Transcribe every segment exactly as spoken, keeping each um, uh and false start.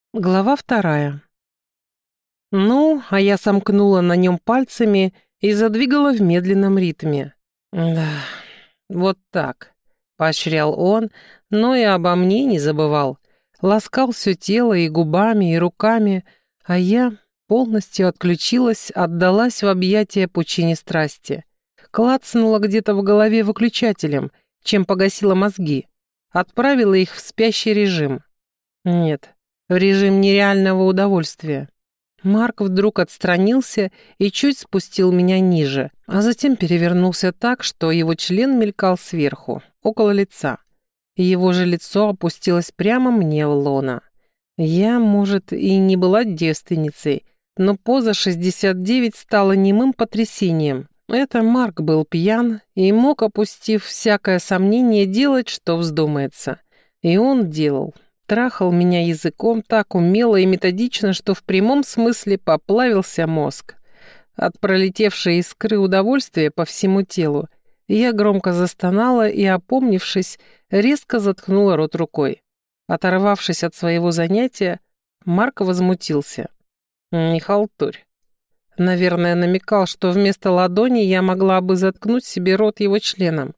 Глава вторая. Ну, а я сомкнула на нем пальцами и задвигала в медленном ритме. Да, вот так. Поощрял он, но и обо мне не забывал. Ласкал все тело и губами, и руками, а я полностью отключилась, отдалась в объятия пучине страсти. Клацнула где-то в голове выключателем, чем погасила мозги. Отправила их в спящий режим. Нет, в режим нереального удовольствия. Марк вдруг отстранился и чуть спустил меня ниже, а затем перевернулся так, что его член мелькал сверху, около лица. Его же лицо опустилось прямо мне в лоно. Я, может, и не была девственницей, но поза шестьдесят девять стала немым потрясением. Это Марк был пьян и мог, опустив всякое сомнение, делать, что вздумается. И он делал. Трахал меня языком так умело и методично, что в прямом смысле поплавился мозг. От пролетевшей искры удовольствия по всему телу я громко застонала и, опомнившись, резко заткнула рот рукой. Оторвавшись от своего занятия, Марк возмутился. «Не халтурь». Наверное, намекал, что вместо ладони я могла бы заткнуть себе рот его членом.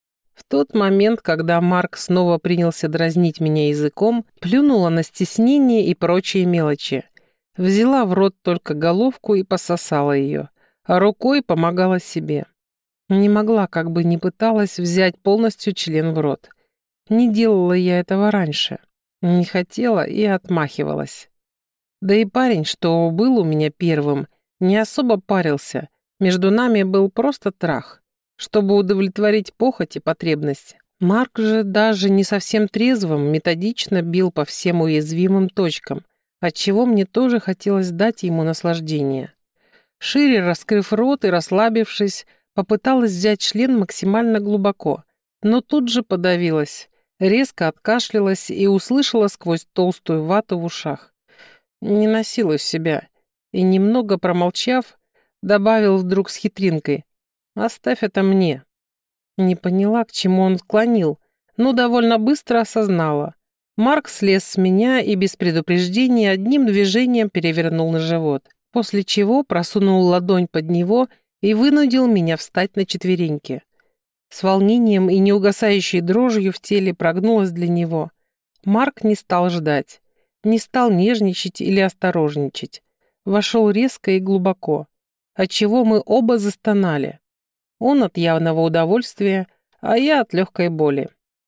В тот момент, когда Марк снова принялся дразнить меня языком, плюнула на стеснение и прочие мелочи. Взяла в рот только головку и пососала ее, а рукой помогала себе. Не могла, как бы ни пыталась, взять полностью член в рот. Не делала я этого раньше. Не хотела и отмахивалась. Да и парень, что был у меня первым, не особо парился. Между нами был просто трах, чтобы удовлетворить похоть и потребность. Марк же даже не совсем трезвым методично бил по всем уязвимым точкам, отчего мне тоже хотелось дать ему наслаждение. Шире раскрыв рот и расслабившись, попыталась взять член максимально глубоко, но тут же подавилась, резко откашлялась и услышала сквозь толстую вату в ушах. Не насилуй себя. И, немного промолчав, добавил вдруг с хитринкой: «Оставь это мне». Не поняла, к чему он склонил, но довольно быстро осознала. Марк слез с меня и без предупреждения одним движением перевернул на живот, после чего просунул ладонь под него и вынудил меня встать на четвереньки. С волнением и неугасающей дрожью в теле прогнулась для него. Марк не стал ждать, не стал нежничать или осторожничать. Вошел резко и глубоко, отчего мы оба застонали. Он от явного удовольствия, а я от легкой боли.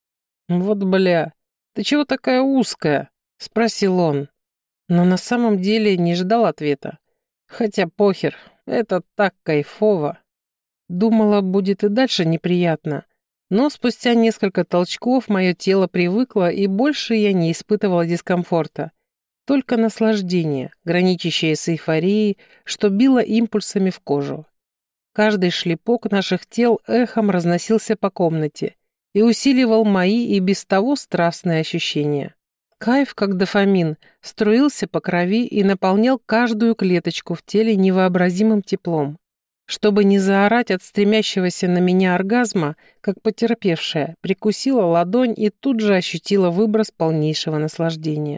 «Вот бля, ты чего такая узкая?» — спросил он. Но на самом деле не ждал ответа. Хотя похер, это так кайфово. Думала, будет и дальше неприятно. Но спустя несколько толчков мое тело привыкло, и больше я не испытывала дискомфорта. Только наслаждение, граничащее с эйфорией, что било импульсами в кожу. Каждый шлепок наших тел эхом разносился по комнате и усиливал мои и без того страстные ощущения. Кайф, как дофамин, струился по крови и наполнял каждую клеточку в теле невообразимым теплом. Чтобы не заорать от стремящегося на меня оргазма, как потерпевшая, прикусила ладонь и тут же ощутила выброс полнейшего наслаждения.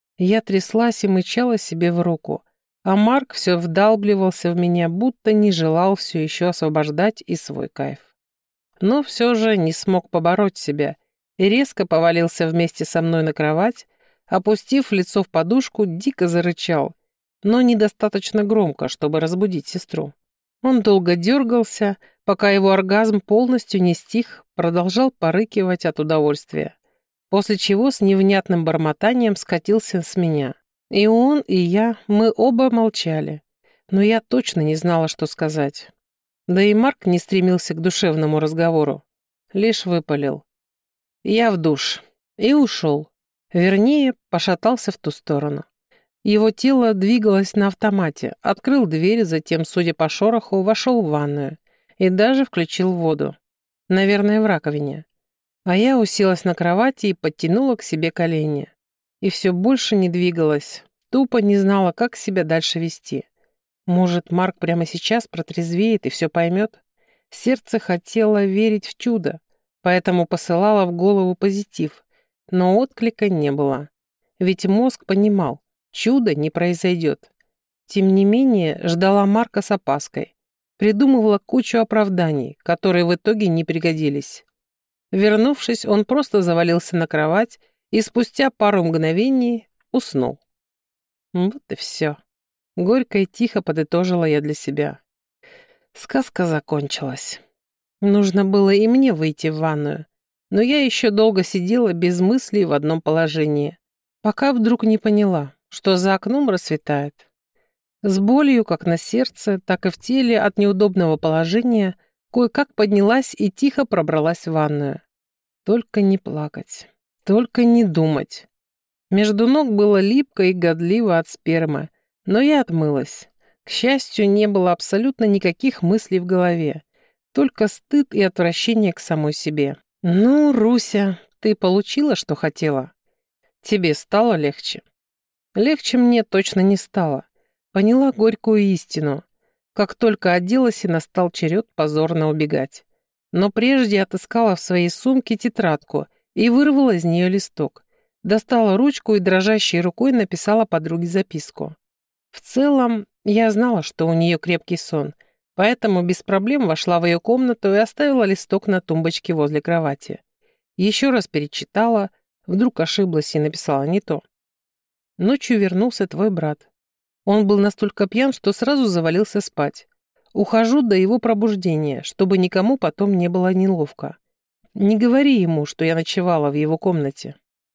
Я тряслась и мычала себе в руку, а Марк все вдалбливался в меня, будто не желал все еще освобождать и свой кайф. Но все же не смог побороть себя и резко повалился вместе со мной на кровать, опустив лицо в подушку, дико зарычал, но недостаточно громко, чтобы разбудить сестру. Он долго дергался, пока его оргазм полностью не стих, продолжал порыкивать от удовольствия, после чего с невнятным бормотанием скатился с меня. И он, и я, мы оба молчали, но я точно не знала, что сказать. Да и Марк не стремился к душевному разговору, лишь выпалил: «Я в душ», и ушел. Вернее, пошатался в ту сторону. Его тело двигалось на автомате, открыл дверь, затем, судя по шороху, вошел в ванную и даже включил воду. Наверное, в раковине. А я уселась на кровати и подтянула к себе колени. И все больше не двигалась, тупо не знала, как себя дальше вести. Может, Марк прямо сейчас протрезвеет и все поймет? Сердце хотело верить в чудо, поэтому посылало в голову позитив, но отклика не было. Ведь мозг понимал, чудо не произойдет. Тем не менее, ждала Марка с опаской. Придумывала кучу оправданий, которые в итоге не пригодились. Вернувшись, он просто завалился на кровать и спустя пару мгновений уснул. Вот и все. Горько и тихо подытожила я для себя. Сказка закончилась. Нужно было и мне выйти в ванную, но я еще долго сидела без мыслей в одном положении, пока вдруг не поняла, что за окном рассветает. С болью как на сердце, так и в теле от неудобного положения кое-как поднялась и тихо пробралась в ванную. Только не плакать, только не думать. Между ног было липко и годливо от спермы, но я отмылась. К счастью, не было абсолютно никаких мыслей в голове, только стыд и отвращение к самой себе. «Ну, Руся, ты получила, что хотела? Тебе стало легче?» Легче мне точно не стало. Поняла горькую истину. Как только оделась, и настал черед позорно убегать. Но прежде отыскала в своей сумке тетрадку и вырвала из нее листок. Достала ручку и дрожащей рукой написала подруге записку. В целом, я знала, что у нее крепкий сон, поэтому без проблем вошла в ее комнату и оставила листок на тумбочке возле кровати. Еще раз перечитала, вдруг ошиблась и написала не то. Ночью вернулся твой брат. Он был настолько пьян, что сразу завалился спать. Ухожу до его пробуждения, чтобы никому потом не было неловко. Не говори ему, что я ночевала в его комнате.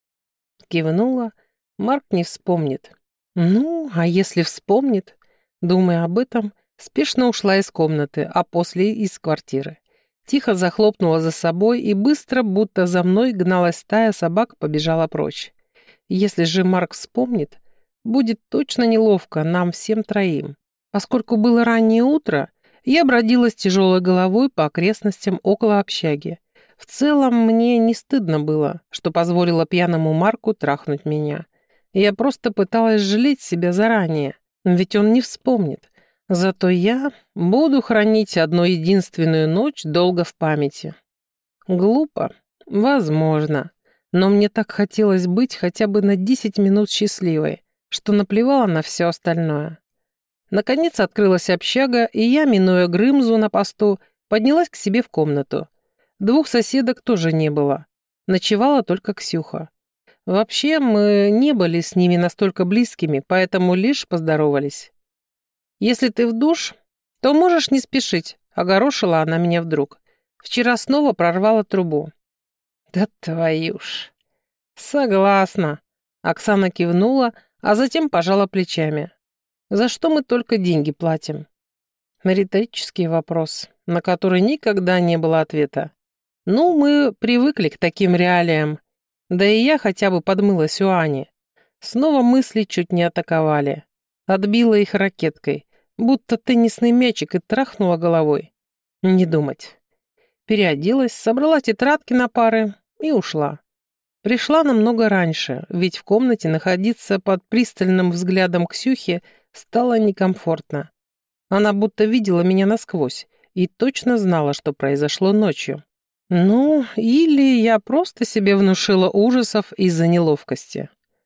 Кивнула. Марк не вспомнит. Ну, а если вспомнит? Думая об этом, спешно ушла из комнаты, а после из квартиры. Тихо захлопнула за собой и быстро, будто за мной гналась стая собак, побежала прочь. Если же Марк вспомнит, будет точно неловко нам всем троим. Поскольку было раннее утро, я бродила с тяжелой головой по окрестностям около общаги. В целом, мне не стыдно было, что позволила пьяному Марку трахнуть меня. Я просто пыталась жалеть себя заранее, ведь он не вспомнит. Зато я буду хранить одну единственную ночь долго в памяти. Глупо? Возможно. Но мне так хотелось быть хотя бы на десять минут счастливой, что наплевала на все остальное. Наконец открылась общага, и я, минуя Грымзу на посту, поднялась к себе в комнату. Двух соседок тоже не было. Ночевала только Ксюха. Вообще, мы не были с ними настолько близкими, поэтому лишь поздоровались. «Если ты в душ, то можешь не спешить», — огорошила она меня вдруг. «Вчера снова прорвала трубу». «Да твою ж!» «Согласна», — Оксана кивнула, а затем пожала плечами. «За что мы только деньги платим?» Риторический вопрос, на который никогда не было ответа. Ну, мы привыкли к таким реалиям. Да и я хотя бы подмылась у Ани. Снова мысли чуть не атаковали. Отбила их ракеткой, будто теннисный мячик, и трахнула головой. Не думать. Переоделась, собрала тетрадки на пары и ушла. Пришла намного раньше, ведь в комнате находиться под пристальным взглядом Ксюхи стало некомфортно. Она будто видела меня насквозь и точно знала, что произошло ночью. Ну, или я просто себе внушила ужасов из-за неловкости.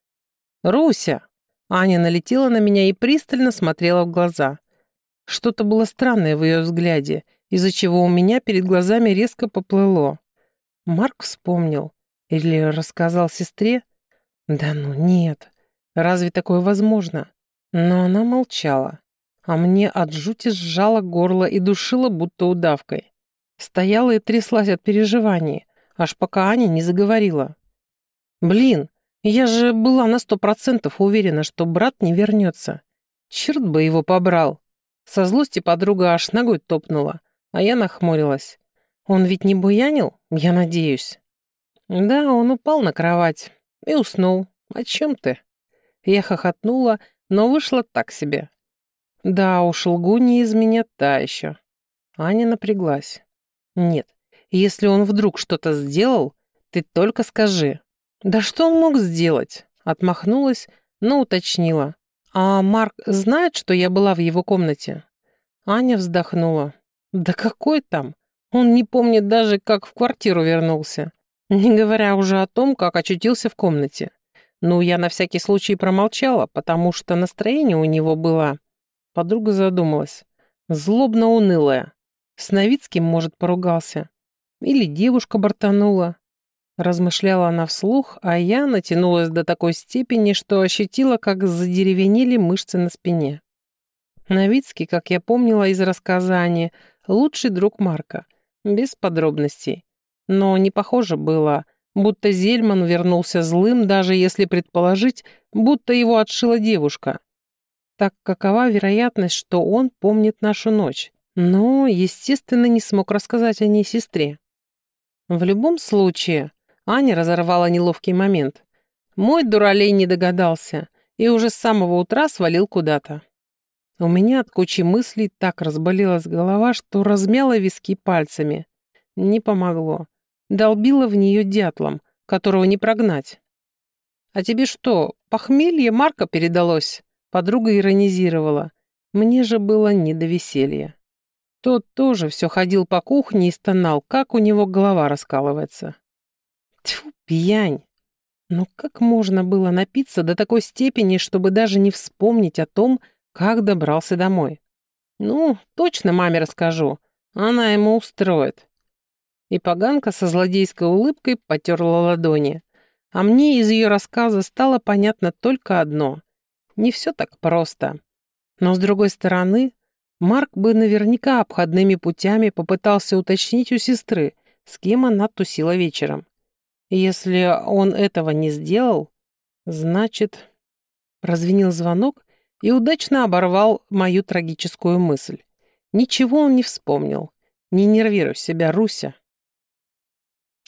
«Руся!» Аня налетела на меня и пристально смотрела в глаза. Что-то было странное в ее взгляде, из-за чего у меня перед глазами резко поплыло. Марк вспомнил. Или рассказал сестре? Да ну нет. Разве такое возможно? Но она молчала. А мне от жути сжало горло и душило будто удавкой. Стояла и тряслась от переживаний, аж пока Аня не заговорила. «Блин, я же была на сто процентов уверена, что брат не вернется. Черт бы его побрал!» Со злости подруга аж ногой топнула, а я нахмурилась. «Он ведь не буянил, я надеюсь?» «Да, он упал на кровать и уснул. О чем ты?» Я хохотнула, но вышло так себе. «Да уж, лгунья из меня та еще». Аня напряглась. «Нет, если он вдруг что-то сделал, ты только скажи». «Да что он мог сделать?» Отмахнулась, но уточнила. «А Марк знает, что я была в его комнате?» Аня вздохнула. «Да какой там? Он не помнит даже, как в квартиру вернулся. Не говоря уже о том, как очутился в комнате. Ну, я на всякий случай промолчала, потому что настроение у него было... Подруга задумалась. Злобно-унылое. С Новицким, может, поругался. Или девушка бортанула. Размышляла она вслух, а я натянулась до такой степени, что ощутила, как задеревенели мышцы на спине. Новицкий, как я помнила из рассказа Ани, лучший друг Марка. Без подробностей. Но не похоже было, будто Зельман вернулся злым, даже если предположить, будто его отшила девушка. Так какова вероятность, что он помнит нашу ночь? Но, естественно, не смог рассказать о ней сестре. В любом случае, Аня разорвала неловкий момент. Мой дуралей не догадался и уже с самого утра свалил куда-то. У меня от кучи мыслей так разболелась голова, что размяла виски пальцами. Не помогло. Долбила в нее дятлом, которого не прогнать. «А тебе что, похмелье Марка передалось?» Подруга иронизировала. Мне же было не до веселья. Тот тоже все ходил по кухне и стонал, как у него голова раскалывается. Тьфу, пьянь! Но как можно было напиться до такой степени, чтобы даже не вспомнить о том, как добрался домой? Ну, точно маме расскажу. Она ему устроит. И поганка со злодейской улыбкой потерла ладони. А мне из ее рассказа стало понятно только одно. Не все так просто. Но, с другой стороны, Марк бы наверняка обходными путями попытался уточнить у сестры, с кем она тусила вечером. И если он этого не сделал, значит... Прозвенел звонок и удачно оборвал мою трагическую мысль. Ничего он не вспомнил. Не нервируй себя, Руся.